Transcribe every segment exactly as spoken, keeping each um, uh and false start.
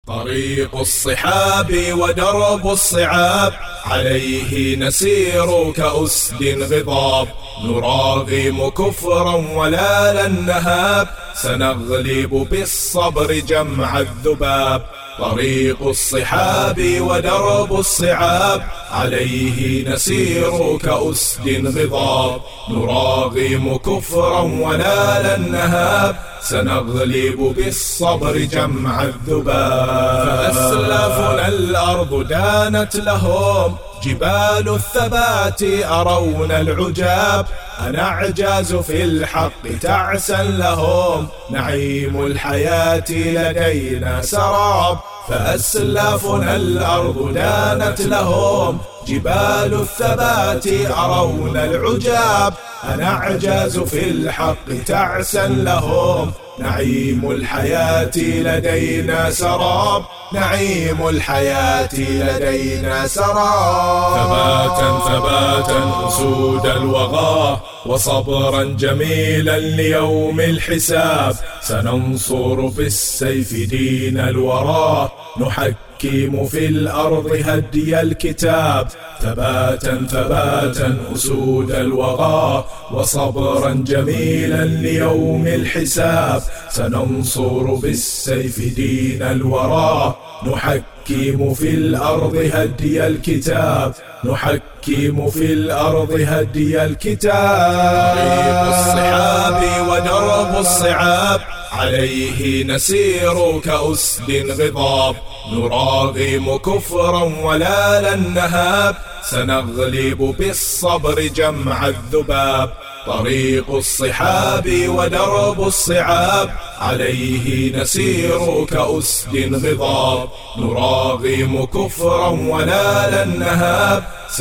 طريق الصحاب ودرب الصعاب، عليه نسير كأسد غضاب، نراغم كفرا ولا لن نهاب، سنغلب بالصبر جمع الذباب. طريق الصحاب ودرب الصعاب، عليه نسير كأسد غضاب، نراغم كفرا ولا لن نهاب، سنغلب بالصبر جمع الذباب. فأسلافنا الأرض دانت لهم، جبال الثبات أرون العجاب، أنعجاز في الحق تعسا لهم، نعيم الحياة لدينا سراب. فأسلافنا الأرض دانت لهم، جبال الثبات أرون العجاب، أنعجاز في الحق تعسا لهم، نعيم الحياة لدينا سراب، نعيم الحياة لدينا سراب. ثباتا ثباتا أسود الوغى، وصبرا جميلا ليوم الحساب، سننصر بالسيف دين الورى، نحكم في الأرض هدي الكتاب. ثباتا ثباتا أسود الوغى، وصبرا جميلا ليوم الحساب، سننصر بالسيف دين الورى، نحكم في الأرض هدي الكتاب، نحكم في الأرض هدي الكتاب. طريق الصحاب ودرب الصعاب، عليه نسير كأسد غضاب، نراغم كفرا ولا لن نهاب، سنغلب بالصبر جمع الذباب. طريق الصحاب ودرب الصعاب، عليه نسير كأسد غضاب، نراغم كفرا ولا لن نهاب،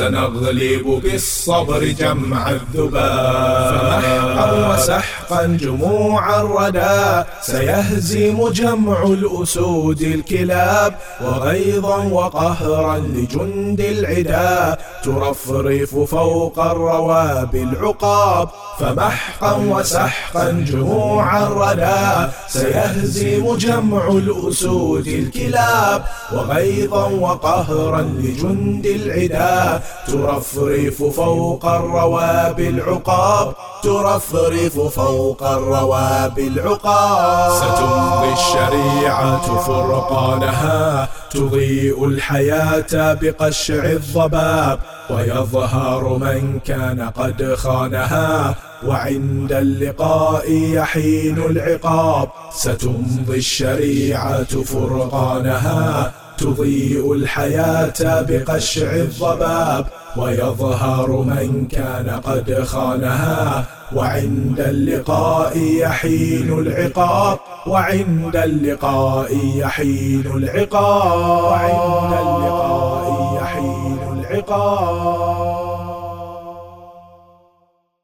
سنغلب بالصبر جمع الذباب. فمحقا وسحقا جموع الردى، سيهزم جمع الأسود الكلاب، وغيظا وقهرا لجند العدا، ترفرف فوق الرواب العقاب. فمحقا وسحقا جموع الردى، سيهزم جمع الأسود الكلاب، وغيظا وقهرا لجند العدا، ترفرف فوق الرواب العقاب، ترفرف فوق الرواب العقاب. ستمضي الشريعة فرقانها، تضيء الحياة بقشع الضباب، ويظهر من كان قد خانها، وعند اللقاء يحين العقاب. ستمضي الشريعة فرقانها، تضيء الحياة بقشع الضباب، ويظهر من كان قد خانها، وعند اللقاء يحين العقاب، وعند اللقاء يحين العقاب، وعند اللقاء يحين العقاب.